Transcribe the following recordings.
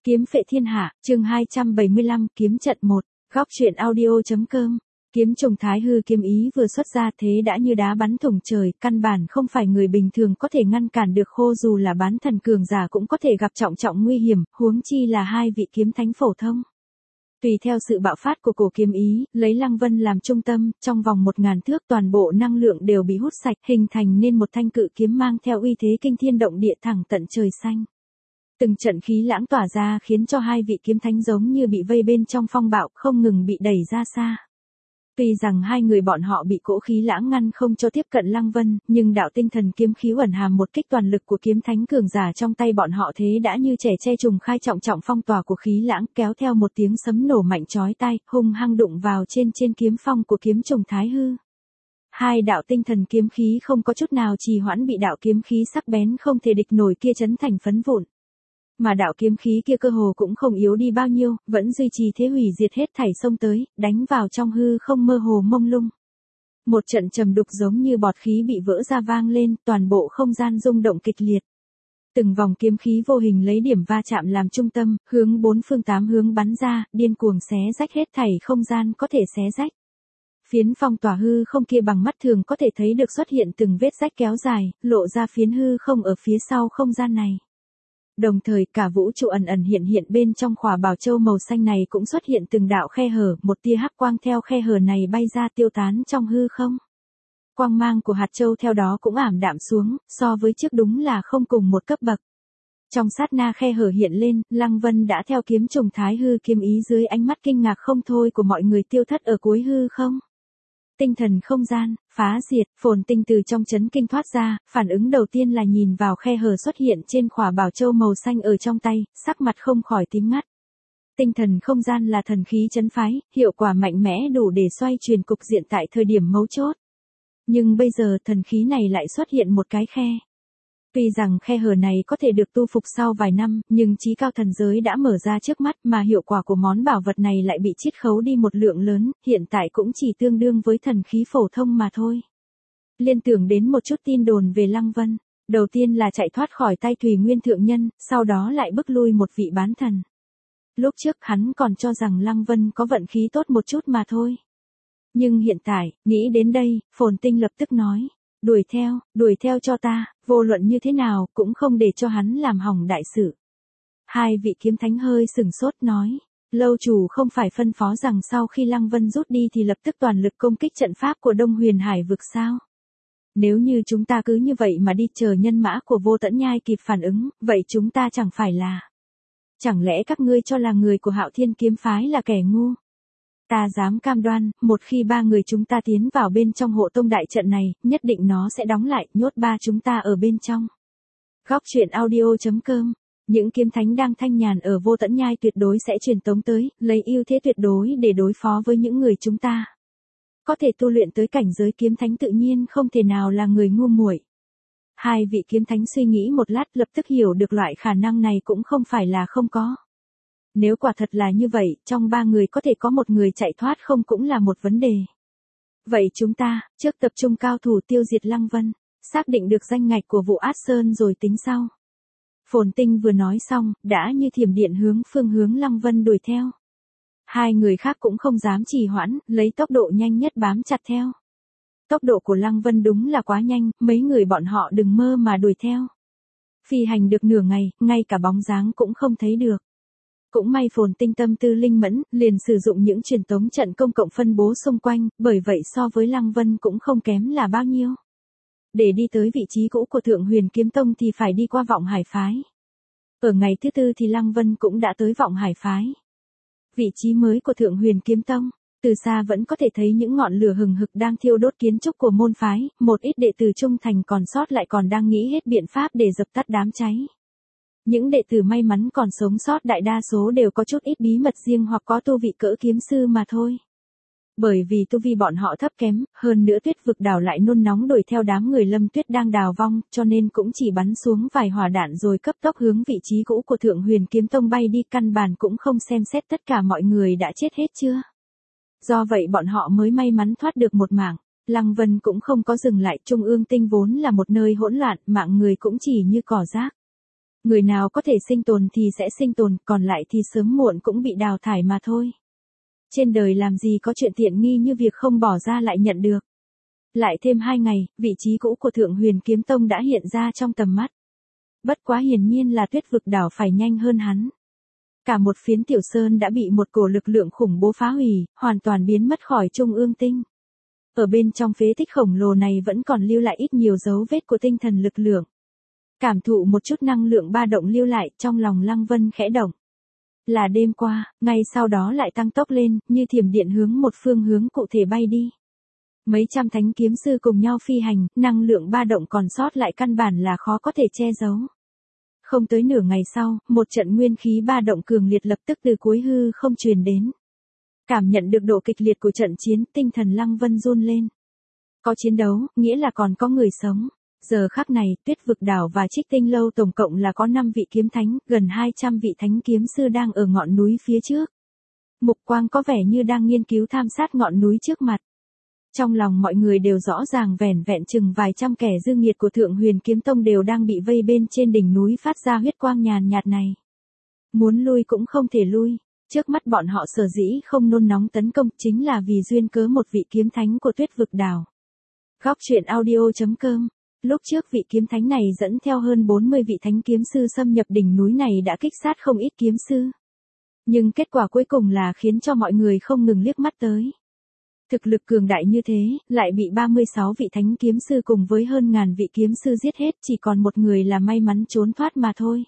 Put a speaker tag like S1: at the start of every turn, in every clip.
S1: Kiếm phệ thiên hạ, chương 275, kiếm trận 1, góc truyện audio.com. Kiếm trùng thái hư kiếm ý vừa xuất ra thế đã như đá bắn thủng trời, căn bản không phải người bình thường có thể ngăn cản được, khô dù là bán thần cường giả cũng có thể gặp trọng nguy hiểm, huống chi là hai vị kiếm thánh phổ thông. Tùy theo sự bạo phát của cổ kiếm ý, lấy Lăng Vân làm trung tâm, trong vòng 1000 thước toàn bộ năng lượng đều bị hút sạch, hình thành nên một thanh cự kiếm mang theo uy thế kinh thiên động địa thẳng tận trời xanh. Từng trận khí lãng tỏa ra khiến cho hai vị kiếm thánh giống như bị vây bên trong phong bạo, không ngừng bị đẩy ra xa. Tuy rằng hai người bọn họ bị cỗ khí lãng ngăn không cho tiếp cận Lăng Vân, nhưng đạo tinh thần kiếm khí ẩn hàm một kích toàn lực của kiếm thánh cường giả trong tay bọn họ thế đã như trẻ che trùng khai trọng phong tỏa của khí lãng, kéo theo một tiếng sấm nổ mạnh chói tai, hung hăng đụng vào trên kiếm phong của kiếm trùng thái hư. Hai đạo tinh thần kiếm khí không có chút nào trì hoãn bị đạo kiếm khí sắc bén không thể địch nổi kia chấn thành phấn vụn. Mà đạo kiếm khí kia cơ hồ cũng không yếu đi bao nhiêu, vẫn duy trì thế hủy diệt hết thảy xông tới, đánh vào trong hư không mơ hồ mông lung. Một trận trầm đục giống như bọt khí bị vỡ ra vang lên, toàn bộ không gian rung động kịch liệt. Từng vòng kiếm khí vô hình lấy điểm va chạm làm trung tâm, hướng bốn phương tám hướng bắn ra, điên cuồng xé rách hết thảy không gian có thể xé rách. Phiến phong tỏa hư không kia bằng mắt thường có thể thấy được xuất hiện từng vết rách kéo dài, lộ ra phiến hư không ở phía sau không gian này. Đồng thời cả vũ trụ ẩn hiện bên trong khỏa bảo châu màu xanh này cũng xuất hiện từng đạo khe hở, một tia hắc quang theo khe hở này bay ra tiêu tán trong hư không. Quang mang của hạt châu theo đó cũng ảm đạm xuống, so với trước đúng là không cùng một cấp bậc. Trong sát na khe hở hiện lên, Lăng Vân đã theo kiếm trùng thái hư kiếm ý dưới ánh mắt kinh ngạc không thôi của mọi người tiêu thất ở cuối hư không. Tinh thần không gian, phá diệt, phồn tinh từ trong chấn kinh thoát ra, phản ứng đầu tiên là nhìn vào khe hở xuất hiện trên khỏa bảo châu màu xanh ở trong tay, sắc mặt không khỏi tím ngắt. Tinh thần không gian là thần khí chấn phái, hiệu quả mạnh mẽ đủ để xoay chuyển cục diện tại thời điểm mấu chốt. Nhưng bây giờ thần khí này lại xuất hiện một cái khe. Tuy rằng khe hở này có thể được tu phục sau vài năm, nhưng chí cao thần giới đã mở ra trước mắt mà hiệu quả của món bảo vật này lại bị chiết khấu đi một lượng lớn, hiện tại cũng chỉ tương đương với thần khí phổ thông mà thôi. Liên tưởng đến một chút tin đồn về Lăng Vân, đầu tiên là chạy thoát khỏi tay Thùy Nguyên Thượng Nhân, sau đó lại bức lui một vị bán thần. Lúc trước hắn còn cho rằng Lăng Vân có vận khí tốt một chút mà thôi. Nhưng hiện tại, nghĩ đến đây, phồn tinh lập tức nói. Đuổi theo cho ta, vô luận như thế nào, cũng không để cho hắn làm hỏng đại sự. Hai vị kiếm thánh hơi sửng sốt nói, lâu chủ không phải phân phó rằng sau khi Lăng Vân rút đi thì lập tức toàn lực công kích trận pháp của Đông Huyền Hải vực sao? Nếu như chúng ta cứ như vậy mà đi chờ nhân mã của Vô Tẫn Nhai kịp phản ứng, vậy chúng ta chẳng phải là... Chẳng lẽ các ngươi cho là người của Hạo Thiên kiếm phái là kẻ ngu? Ta dám cam đoan, một khi ba người chúng ta tiến vào bên trong hộ tông đại trận này, nhất định nó sẽ đóng lại, nhốt ba chúng ta ở bên trong. Góc truyện audio.com. Những kiếm thánh đang thanh nhàn ở Vô Tẫn Nhai tuyệt đối sẽ truyền tống tới, lấy ưu thế tuyệt đối để đối phó với những người chúng ta. Có thể tu luyện tới cảnh giới kiếm thánh tự nhiên không thể nào là người ngu muội. Hai vị kiếm thánh suy nghĩ một lát lập tức hiểu được loại khả năng này cũng không phải là không có. Nếu quả thật là như vậy, trong ba người có thể có một người chạy thoát không cũng là một vấn đề. Vậy chúng ta, trước tập trung cao thủ tiêu diệt Lăng Vân, xác định được danh ngạch của vụ Át Sơn rồi tính sau. Phồn tinh vừa nói xong, đã như thiểm điện phương hướng Lăng Vân đuổi theo. Hai người khác cũng không dám trì hoãn, lấy tốc độ nhanh nhất bám chặt theo. Tốc độ của Lăng Vân đúng là quá nhanh, mấy người bọn họ đừng mơ mà đuổi theo. Phi hành được nửa ngày, ngay cả bóng dáng cũng không thấy được. Cũng may phồn tinh tâm tư linh mẫn, liền sử dụng những truyền tống trận công cộng phân bố xung quanh, bởi vậy so với Lăng Vân cũng không kém là bao nhiêu. Để đi tới vị trí cũ của Thượng Huyền Kiếm Tông thì phải đi qua Vọng Hải Phái. Ở ngày thứ tư thì Lăng Vân cũng đã tới Vọng Hải Phái. Vị trí mới của Thượng Huyền Kiếm Tông, từ xa vẫn có thể thấy những ngọn lửa hừng hực đang thiêu đốt kiến trúc của môn phái, một ít đệ tử trung thành còn sót lại còn đang nghĩ hết biện pháp để dập tắt đám cháy. Những đệ tử may mắn còn sống sót đại đa số đều có chút ít bí mật riêng hoặc có tu vị cỡ kiếm sư mà thôi. Bởi vì tu vi bọn họ thấp kém, hơn nữa Tuyết Vực đảo lại nôn nóng đuổi theo đám người Lâm Tuyết đang đào vong, cho nên cũng chỉ bắn xuống vài hỏa đạn rồi cấp tốc hướng vị trí cũ của Thượng Huyền Kiếm Tông bay đi, căn bản cũng không xem xét tất cả mọi người đã chết hết chưa. Do vậy bọn họ mới may mắn thoát được một mạng. Lăng Vân cũng không có dừng lại, Trung ương tinh vốn là một nơi hỗn loạn, mạng người cũng chỉ như cỏ rác. Người nào có thể sinh tồn thì sẽ sinh tồn, còn lại thì sớm muộn cũng bị đào thải mà thôi. Trên đời làm gì có chuyện tiện nghi như việc không bỏ ra lại nhận được. Lại thêm 2 ngày, vị trí cũ của Thượng Huyền Kiếm Tông đã hiện ra trong tầm mắt. Bất quá hiển nhiên là Tuyết Vực Đảo phải nhanh hơn hắn. Cả một phiến tiểu sơn đã bị một cổ lực lượng khủng bố phá hủy, hoàn toàn biến mất khỏi trung ương tinh. Ở bên trong phế tích khổng lồ này vẫn còn lưu lại ít nhiều dấu vết của tinh thần lực lượng. Cảm thụ một chút năng lượng ba động lưu lại, trong lòng Lăng Vân khẽ động. Là đêm qua, ngay sau đó lại tăng tốc lên, như thiểm điện hướng một phương hướng cụ thể bay đi. Mấy trăm thánh kiếm sư cùng nhau phi hành, năng lượng ba động còn sót lại căn bản là khó có thể che giấu. Không tới nửa ngày sau, một trận nguyên khí ba động cường liệt lập tức từ cuối hư không truyền đến. Cảm nhận được độ kịch liệt của trận chiến, tinh thần Lăng Vân run lên. Có chiến đấu, nghĩa là còn có người sống. Giờ khắc này, Tuyết Vực Đảo và Trích Tinh Lâu tổng cộng là có 5 vị kiếm thánh, gần 200 vị thánh kiếm sư đang ở ngọn núi phía trước. Mục quang có vẻ như đang nghiên cứu tham sát ngọn núi trước mặt. Trong lòng mọi người đều rõ ràng vẻn vẹn chừng vài trăm kẻ dư nghiệt của Thượng Huyền Kiếm Tông đều đang bị vây bên trên đỉnh núi phát ra huyết quang nhàn nhạt này. Muốn lui cũng không thể lui, trước mắt bọn họ sở dĩ không nôn nóng tấn công chính là vì duyên cớ một vị kiếm thánh của Tuyết Vực Đảo. Góc truyện audio.com. Lúc trước vị kiếm thánh này dẫn theo hơn 40 vị thánh kiếm sư xâm nhập đỉnh núi này đã kích sát không ít kiếm sư. Nhưng kết quả cuối cùng là khiến cho mọi người không ngừng liếc mắt tới. Thực lực cường đại như thế, lại bị 36 vị thánh kiếm sư cùng với hơn ngàn vị kiếm sư giết hết, chỉ còn một người là may mắn trốn thoát mà thôi.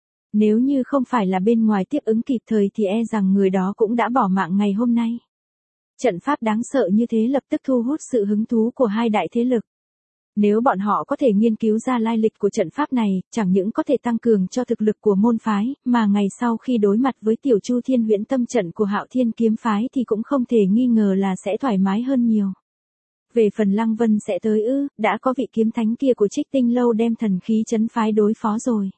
S1: Nếu như không phải là bên ngoài tiếp ứng kịp thời thì e rằng người đó cũng đã bỏ mạng ngày hôm nay. Trận pháp đáng sợ như thế lập tức thu hút sự hứng thú của hai đại thế lực. Nếu bọn họ có thể nghiên cứu ra lai lịch của trận pháp này, chẳng những có thể tăng cường cho thực lực của môn phái, mà ngày sau khi đối mặt với Tiểu Chu Thiên Huyễn Tâm trận của Hạo Thiên kiếm phái thì cũng không thể nghi ngờ là sẽ thoải mái hơn nhiều. Về phần Lăng Vân sẽ tới đã có vị kiếm thánh kia của Trích Tinh Lâu đem thần khí trấn phái đối phó rồi.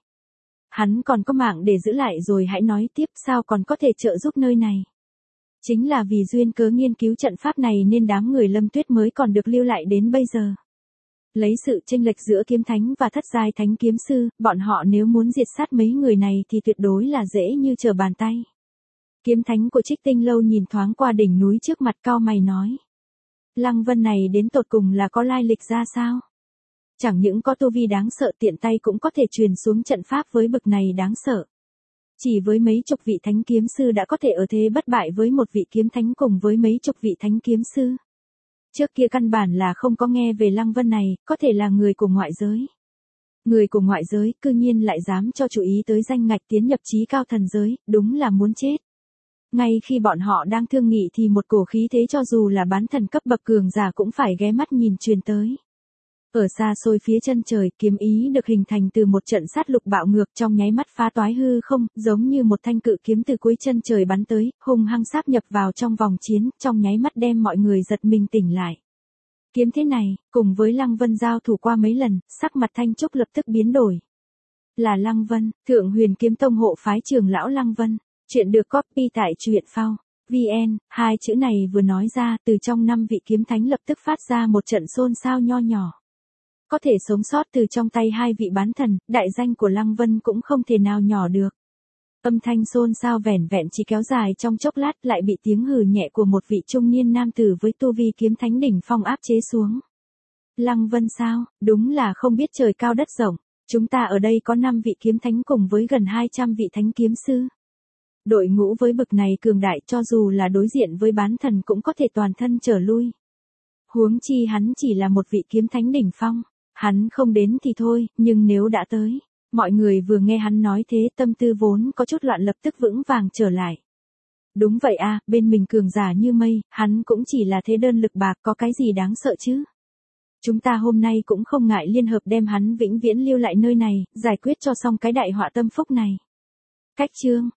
S1: Hắn còn có mạng để giữ lại rồi hãy nói tiếp, sao còn có thể trợ giúp nơi này. Chính là vì duyên cớ nghiên cứu trận pháp này nên đám người Lâm Tuyết mới còn được lưu lại đến bây giờ. Lấy sự chênh lệch giữa kiếm thánh và thất giai thánh kiếm sư, bọn họ nếu muốn diệt sát mấy người này thì tuyệt đối là dễ như trở bàn tay. Kiếm thánh của Trích Tinh Lâu nhìn thoáng qua đỉnh núi trước mặt cau mày nói. Lăng Vân này đến tột cùng là có lai lịch ra sao? Chẳng những có tu vi đáng sợ tiện tay cũng có thể truyền xuống trận pháp với bực này đáng sợ. Chỉ với mấy chục vị thánh kiếm sư đã có thể ở thế bất bại với một vị kiếm thánh cùng với mấy chục vị thánh kiếm sư. Trước kia căn bản là không có nghe về Lăng Vân này, có thể là người của ngoại giới. Người của ngoại giới cư nhiên lại dám cho chú ý tới danh ngạch tiến nhập chí cao thần giới, đúng là muốn chết. Ngay khi bọn họ đang thương nghị thì một cổ khí thế cho dù là bán thần cấp bậc cường giả cũng phải ghé mắt nhìn truyền tới. Ở xa xôi phía chân trời, kiếm ý được hình thành từ một trận sát lục bạo ngược trong nháy mắt phá toái hư không, giống như một thanh cự kiếm từ cuối chân trời bắn tới, hung hăng sáp nhập vào trong vòng chiến, trong nháy mắt đem mọi người giật mình tỉnh lại. Kiếm thế này, cùng với Lăng Vân giao thủ qua mấy lần, sắc mặt Thanh Trúc lập tức biến đổi. Là Lăng Vân, Thượng Huyền Kiếm Tông hộ phái trưởng lão Lăng Vân. Chuyện được copy tại truyện phao. VN, hai chữ này vừa nói ra, từ trong 5 vị kiếm thánh lập tức phát ra một trận xôn xao nho nhỏ. Có thể sống sót từ trong tay hai vị bán thần, đại danh của Lăng Vân cũng không thể nào nhỏ được. Âm thanh xôn xao vẻn vẹn chỉ kéo dài trong chốc lát lại bị tiếng hừ nhẹ của một vị trung niên nam tử với tu vi kiếm thánh đỉnh phong áp chế xuống. Lăng Vân sao, đúng là không biết trời cao đất rộng, chúng ta ở đây có 5 vị kiếm thánh cùng với gần 200 vị thánh kiếm sư. Đội ngũ với bực này cường đại cho dù là đối diện với bán thần cũng có thể toàn thân trở lui. Huống chi hắn chỉ là một vị kiếm thánh đỉnh phong, hắn không đến thì thôi, nhưng nếu đã tới. Mọi người vừa nghe hắn nói thế tâm tư vốn có chút loạn lập tức vững vàng trở lại. Đúng vậy à, bên mình cường giả như mây, hắn cũng chỉ là thế đơn lực bạc có cái gì đáng sợ chứ. Chúng ta hôm nay cũng không ngại liên hợp đem hắn vĩnh viễn lưu lại nơi này, giải quyết cho xong cái đại họa tâm phúc này. Cách chương